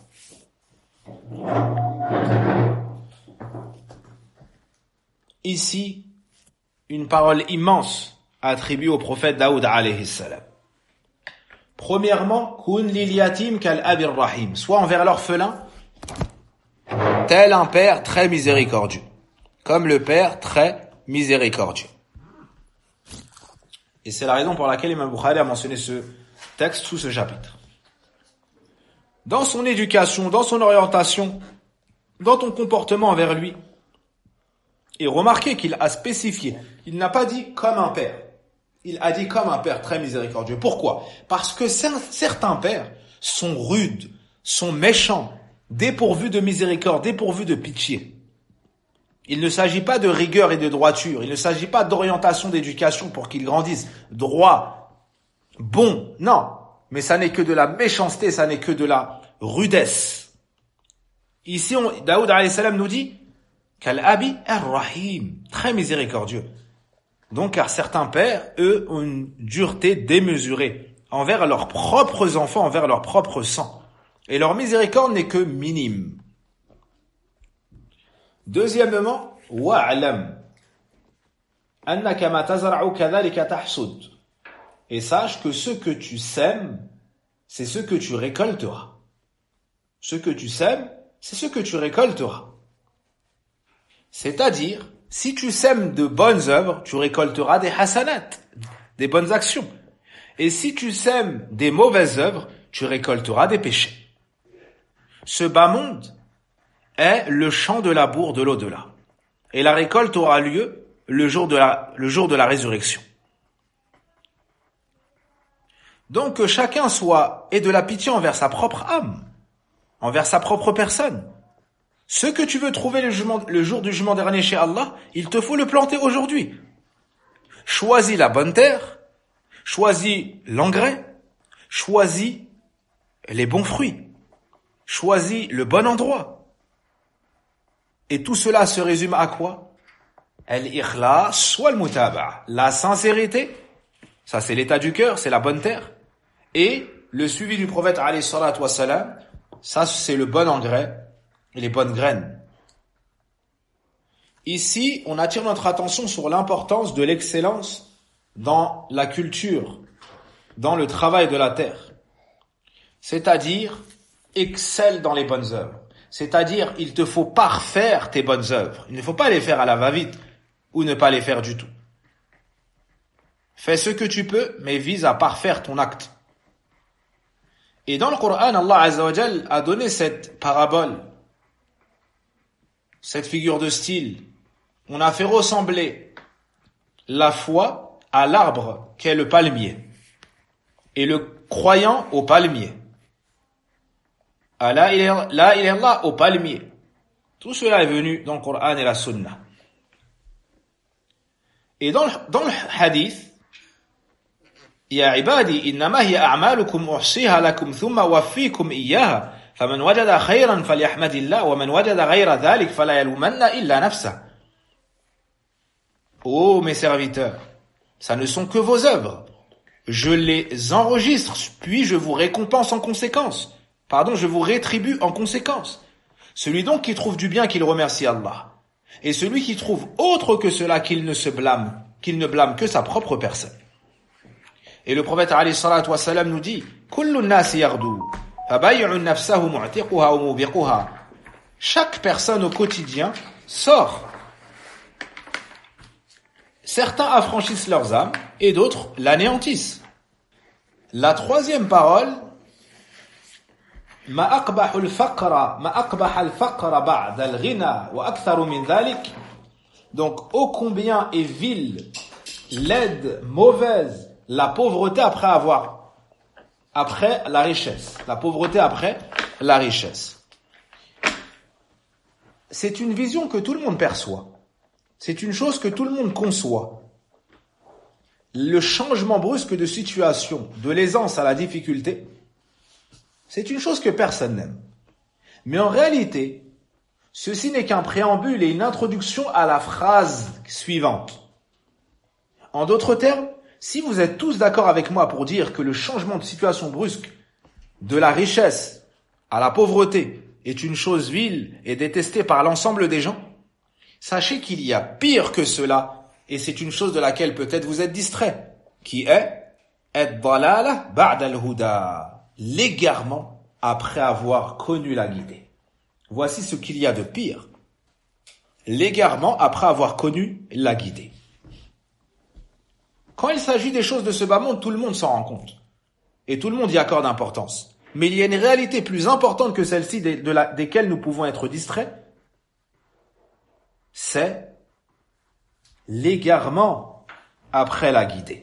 Ici, une parole immense attribuée au prophète Daoud alayhi salam. Premièrement, kun lil yatim kal abir rahim, soit envers l'orphelin, tel un père très miséricordieux. comme le Père très miséricordieux. Et c'est la raison pour laquelle Imam Bukhari a mentionné ce texte sous ce chapitre. Dans son éducation, dans son orientation, dans ton comportement envers lui, et remarquez qu'il a spécifié, il n'a pas dit comme un père, il a dit comme un père très miséricordieux. Pourquoi? Parce que certains pères sont rudes, sont méchants, dépourvus de miséricorde, dépourvus de pitié. Il ne s'agit pas de rigueur et de droiture, il ne s'agit pas d'orientation d'éducation pour qu'ils grandissent droit, bon, non. Mais ça n'est que de la méchanceté, ça n'est que de la rudesse. Ici, Daoud alayhi salam nous dit Kal-Abi ar-Rahim, très miséricordieux. Donc, car certains pères, eux, ont une dureté démesurée envers leurs propres enfants, envers leur propre sang. Et leur miséricorde n'est que minime. Deuxièmement, wa'alam annaka ma tazra'u kadhalika tahsud. Et sache que ce que tu sèmes, c'est ce que tu récolteras. Ce que tu sèmes, c'est ce que tu récolteras. C'est-à-dire, si tu sèmes de bonnes œuvres, tu récolteras des hasanat, des bonnes actions. Et si tu sèmes des mauvaises œuvres, tu récolteras des péchés. Ce bas monde est le champ de labour de l'au-delà. Et la récolte aura lieu le jour de la résurrection. Donc que chacun ait de la pitié envers sa propre âme, envers sa propre personne. Ce que tu veux trouver le jour du jugement dernier chez Allah, il te faut le planter aujourd'hui. Choisis la bonne terre, choisis l'engrais, choisis les bons fruits, choisis le bon endroit. Et tout cela se résume à quoi? Al-ikhlas wal mutaba'. La sincérité, ça c'est l'état du cœur, c'est la bonne terre. Et le suivi du prophète alayhi salatu wassalam, ça c'est le bon engrais et les bonnes graines. Ici, on attire notre attention sur l'importance de l'excellence dans la culture, dans le travail de la terre. C'est-à-dire, excelle dans les bonnes œuvres. C'est-à-dire, il te faut parfaire tes bonnes œuvres. Il ne faut pas les faire à la va-vite ou ne pas les faire du tout. Fais ce que tu peux, mais vise à parfaire ton acte. Et dans le Coran, Allah Azza wa Jal a donné cette parabole, cette figure de style. On a fait ressembler la foi à l'arbre qu'est le palmier et le croyant au palmier. La ilaha illallah au palmier. Tout cela est venu dans le Coran et la Sunna. Et dans le hadith, يا عبادي إنما هي أعمالكم أحصيها لكم ثم أوفيكم إياها فمن وجد خيرا فليحمد الله ومن وجد غير ذلك فلا يلومن إلا نفسه. Ô mes serviteurs, ça ne sont que vos œuvres. Je les enregistre, puis je vous récompense en conséquence. Je vous rétribue en conséquence. Celui donc qui trouve du bien, qu'il remercie Allah. Et celui qui trouve autre que cela, qu'il ne blâme que sa propre personne. Et le prophète alayhi salatu wassalam nous dit Kullu nasi yaghdu fabay'u nafsahu mu'tiquha wa mubiquha. Chaque personne au quotidien sort. Certains affranchissent leurs âmes et d'autres l'anéantissent. La troisième parole Ma aqbaha al-faqra ba'da al-ghina wa aktharu min dhalik. Donc ô combien est vile, laide, mauvaise la pauvreté après la richesse. La pauvreté après la richesse. C'est une vision que tout le monde perçoit. C'est une chose que tout le monde conçoit. Le changement brusque de situation, de l'aisance à la difficulté, c'est une chose que personne n'aime. Mais en réalité, ceci n'est qu'un préambule et une introduction à la phrase suivante. En d'autres termes, si vous êtes tous d'accord avec moi pour dire que le changement de situation brusque de la richesse à la pauvreté est une chose vile et détestée par l'ensemble des gens, sachez qu'il y a pire que cela, et c'est une chose de laquelle peut-être vous êtes distrait, qui est ad-dalala ba'da al-huda, l'égarement après avoir connu la guidée. Voici ce qu'il y a de pire. l'égarement après avoir connu la guidée. Quand il s'agit des choses de ce bas monde, tout le monde s'en rend compte. Et tout le monde y accorde importance. Mais il y a une réalité plus importante que celle-ci desquelles nous pouvons être distraits. C'est l'égarement après la guidée.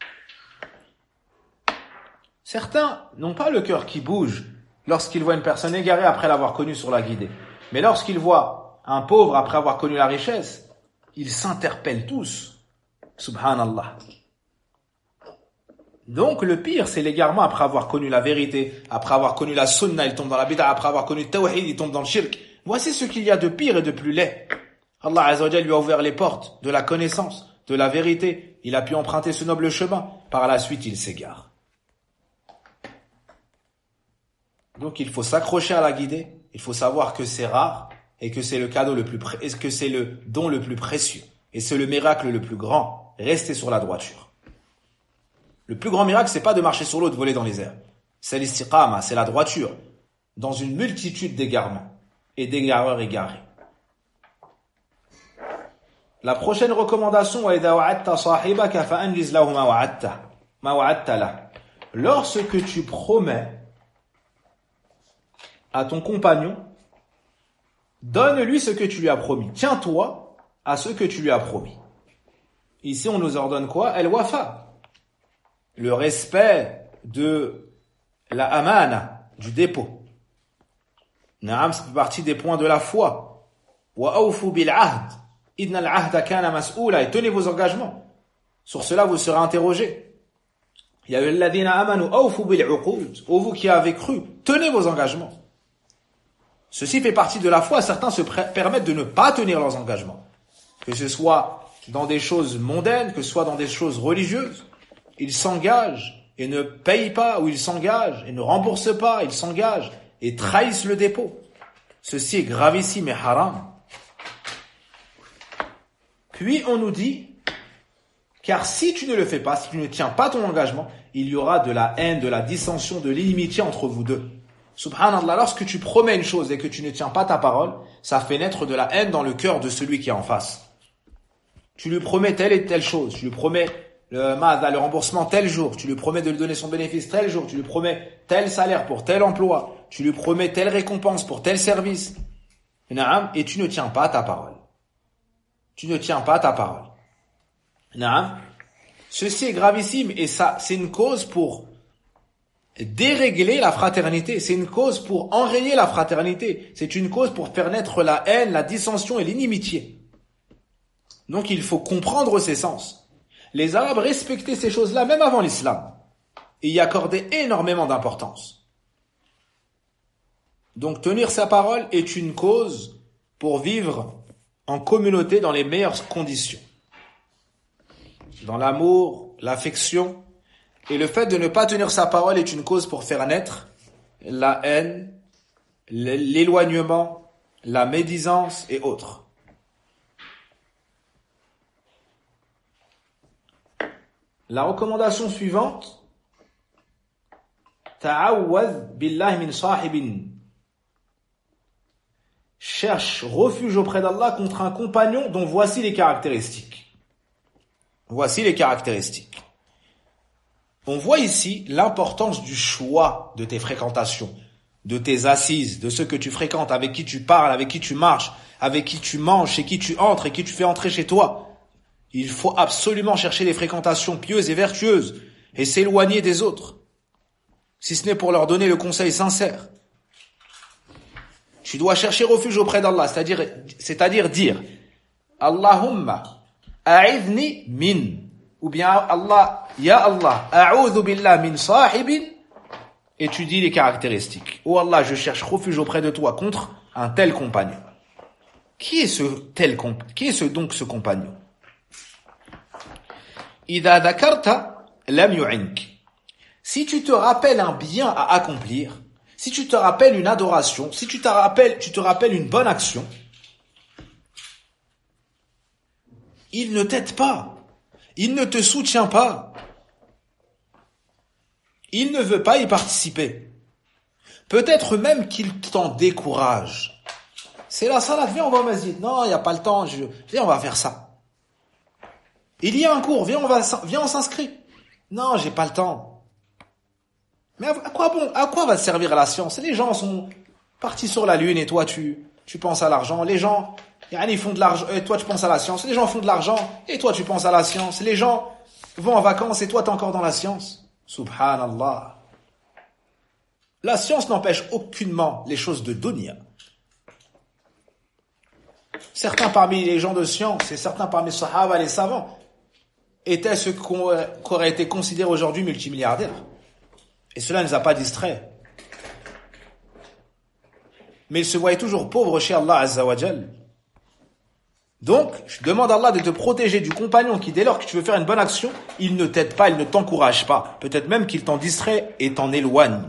Certains n'ont pas le cœur qui bouge lorsqu'ils voient une personne égarée après l'avoir connue sur la guidée. Mais lorsqu'ils voient un pauvre après avoir connu la richesse, ils s'interpellent tous. Subhanallah. Donc le pire, c'est l'égarement après avoir connu la vérité, après avoir connu la sunna, il tombe dans la bid'a, après avoir connu le tawhid, il tombe dans le shirk. Voici ce qu'il y a de pire et de plus laid. Allah Azza wa Jalla lui a ouvert les portes de la connaissance, de la vérité. Il a pu emprunter ce noble chemin. Par la suite, il s'égare. Donc il faut s'accrocher à la guidée. Il faut savoir que c'est rare et que c'est le cadeau le plus que c'est le don le plus précieux et c'est le miracle le plus grand. Rester sur la droiture. Le plus grand miracle, c'est pas de marcher sur l'eau, de voler dans les airs. C'est l'istiqama, c'est la droiture, dans une multitude d'égarements et d'égareurs égarés. La prochaine recommandation, lorsque tu promets à ton compagnon, donne-lui ce que tu lui as promis. Tiens-toi à ce que tu lui as promis. Ici, on nous ordonne quoi? El-wafa. Le respect de la amana, du dépôt. Naam, ça fait partie des points de la foi. Wa awfu bil ahd, idna al ahda kana mas'oula, et tenez vos engagements. Sur cela, vous serez interrogés. Ya ayyuhalladhina amanu awfu bil uqud, ô vous qui avez cru, tenez vos engagements. Ceci fait partie de la foi. Certains se permettent de ne pas tenir leurs engagements. Que ce soit dans des choses mondaines, que ce soit dans des choses religieuses. Ils s'engagent et ne payent pas, ou ils s'engagent et ne remboursent pas, ils s'engagent et trahissent le dépôt. Ceci est gravissime et haram. Puis on nous dit, car si tu ne le fais pas, si tu ne tiens pas ton engagement, il y aura de la haine, de la dissension, de l'inimitié entre vous deux. Subhanallah, lorsque tu promets une chose et que tu ne tiens pas ta parole, ça fait naître de la haine dans le cœur de celui qui est en face. Tu lui promets telle et telle chose, tu lui promets le remboursement tel jour, tu lui promets de lui donner son bénéfice tel jour, tu lui promets tel salaire pour tel emploi, tu lui promets telle récompense pour tel service, et tu ne tiens pas ta parole. Tu ne tiens pas ta parole. Ceci est gravissime et ça, c'est une cause pour dérégler la fraternité, c'est une cause pour enrayer la fraternité, c'est une cause pour faire naître la haine, la dissension et l'inimitié. Donc il faut comprendre ces sens. Les Arabes respectaient ces choses-là même avant l'islam et y accordaient énormément d'importance. Donc tenir sa parole est une cause pour vivre en communauté dans les meilleures conditions. Dans l'amour, l'affection, et le fait de ne pas tenir sa parole est une cause pour faire naître la haine, l'éloignement, la médisance et autres. La recommandation suivante, ta'awwadh billahi min sahibin. Cherche refuge auprès d'Allah contre un compagnon dont voici les caractéristiques. Voici les caractéristiques. On voit ici l'importance du choix de tes fréquentations, de tes assises, de ceux que tu fréquentes, avec qui tu parles, avec qui tu marches, avec qui tu manges, chez qui tu entres et qui tu fais entrer chez toi. Il faut absolument chercher des fréquentations pieuses et vertueuses et s'éloigner des autres, si ce n'est pour leur donner le conseil sincère. Tu dois chercher refuge auprès d'Allah, c'est-à-dire dire Allahumma a'idhni min, ou bien Allah, ya Allah, a'udhu billah min sahibin, et tu dis les caractéristiques. Oh Allah, je cherche refuge auprès de toi contre un tel compagnon. Qui est donc ce compagnon? Idha dhakarta lam yu'ink. Si tu te rappelles un bien à accomplir, si tu te rappelles une adoration, si tu te rappelles une bonne action, il ne t'aide pas, il ne te soutient pas, il ne veut pas y participer. Peut-être même qu'il t'en décourage. C'est la salat, viens, on va au masjid. Non, il n'y a pas le temps, viens, on va faire ça. Il y a un cours, viens, on s'inscrit. Non, j'ai pas le temps. Mais à quoi va te servir la science? Les gens sont partis sur la lune et toi, tu penses à l'argent. Les gens, ils font de l'argent, et toi, tu penses à la science. Les gens font de l'argent, et toi, tu penses à la science. Les gens vont en vacances, et toi, t'es encore dans la science. Subhanallah. La science n'empêche aucunement les choses de dunya. Certains parmi les gens de science et certains parmi les sahaba, les savants, étaient ceux qu'auraient été considérés aujourd'hui multimilliardaires. Et cela ne les a pas distraits. Mais ils se voyaient toujours pauvres chez Allah Azza wa Jal. Donc, je demande à Allah de te protéger du compagnon qui, dès lors que tu veux faire une bonne action, il ne t'aide pas, il ne t'encourage pas. Peut-être même qu'il t'en distrait et t'en éloigne.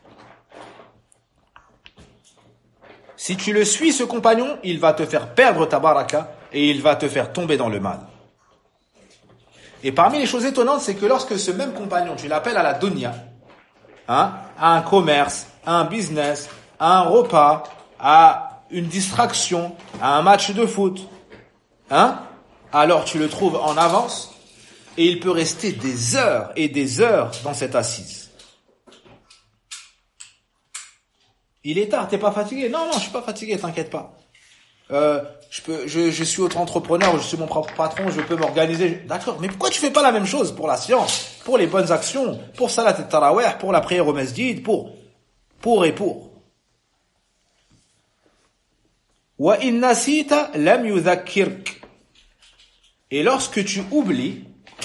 Si tu le suis, ce compagnon, il va te faire perdre ta baraka et il va te faire tomber dans le mal. Et parmi les choses étonnantes, c'est que lorsque ce même compagnon, tu l'appelles à la dunya, à un commerce, à un business, à un repas, à une distraction, à un match de foot, alors tu le trouves en avance et il peut rester des heures et des heures dans cette assise. Il est tard, t'es pas fatigué? Non, je suis pas fatigué, t'inquiète pas. Je suis autre entrepreneur, je suis mon propre patron, je peux m'organiser. D'accord, mais pourquoi tu fais pas la même chose pour la science, pour les bonnes actions, pour salat et tarawih, pour la prière au masjid, pour. Wa in nasita lam yudhakkirk. Et lorsque tu oublies,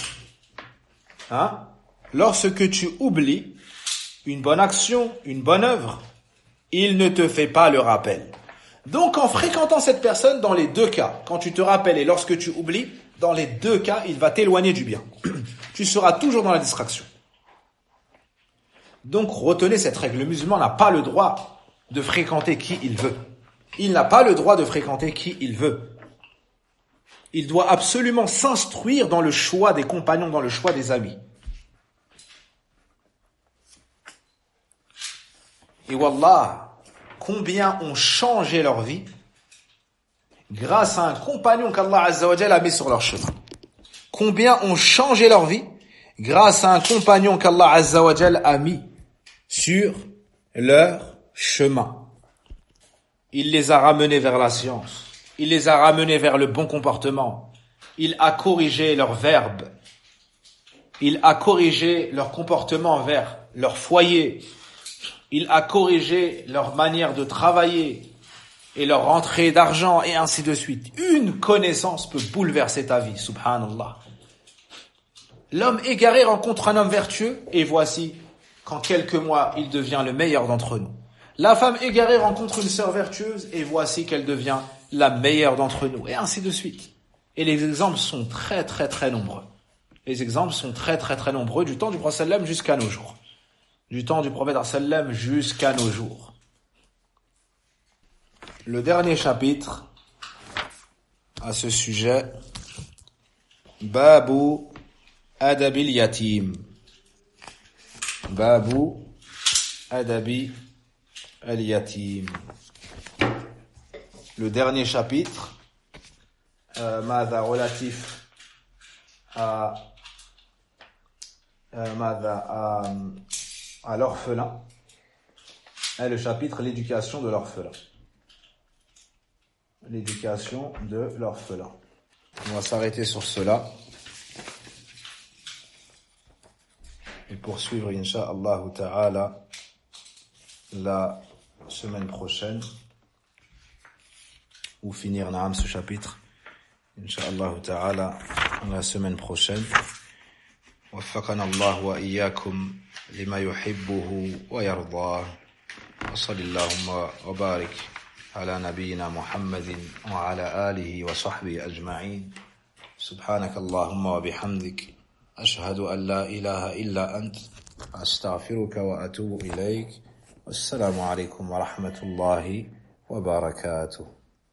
une bonne action, une bonne œuvre, il ne te fait pas le rappel. Donc, en fréquentant cette personne, dans les deux cas, quand tu te rappelles et lorsque tu oublies, dans les deux cas, il va t'éloigner du bien. Tu seras toujours dans la distraction. Donc, retenez cette règle. Le musulman n'a pas le droit de fréquenter qui il veut. Il n'a pas le droit de fréquenter qui il veut. Il doit absolument s'instruire dans le choix des compagnons, dans le choix des amis. Et wallah, combien ont changé leur vie grâce à un compagnon qu'Allah Azza wa Jalla a mis sur leur chemin. Combien ont changé leur vie grâce à un compagnon qu'Allah Azza wa Jalla a mis sur leur chemin. Il les a ramenés vers la science. Il les a ramenés vers le bon comportement. Il a corrigé leurs verbes. Il a corrigé leur comportement vers leur foyer. Il a corrigé leur manière de travailler et leur rentrée d'argent et ainsi de suite. Une connaissance peut bouleverser ta vie, subhanallah. L'homme égaré rencontre un homme vertueux et voici qu'en quelques mois, il devient le meilleur d'entre nous. La femme égarée rencontre une sœur vertueuse et voici qu'elle devient la meilleure d'entre nous et ainsi de suite. Et les exemples sont très très très nombreux. Les exemples sont très très très nombreux du temps du prophète sallam jusqu'à nos jours. Du temps du prophète sallam jusqu'à nos jours. Le dernier chapitre à ce sujet, Babu Adabil Yatim. Babu Adabi al-Yatim. Le dernier chapitre, relatif à l'orphelin, est le chapitre l'éducation de l'orphelin. L'éducation de l'orphelin. On va s'arrêter sur cela et poursuivre incha'Allah ta'ala la semaine prochaine ou finir ce chapitre incha'Allah ta'ala la semaine prochaine. وفقنا الله وإياكم لما يحبه ويرضاه وصل اللهم وبارك على نبينا محمد وعلى آله وصحبه أجمعين سبحانك اللهم وبحمدك أشهد أن لا إله إلا أنت أستغفرك وأتوب إليك والسلام عليكم ورحمة الله وبركاته.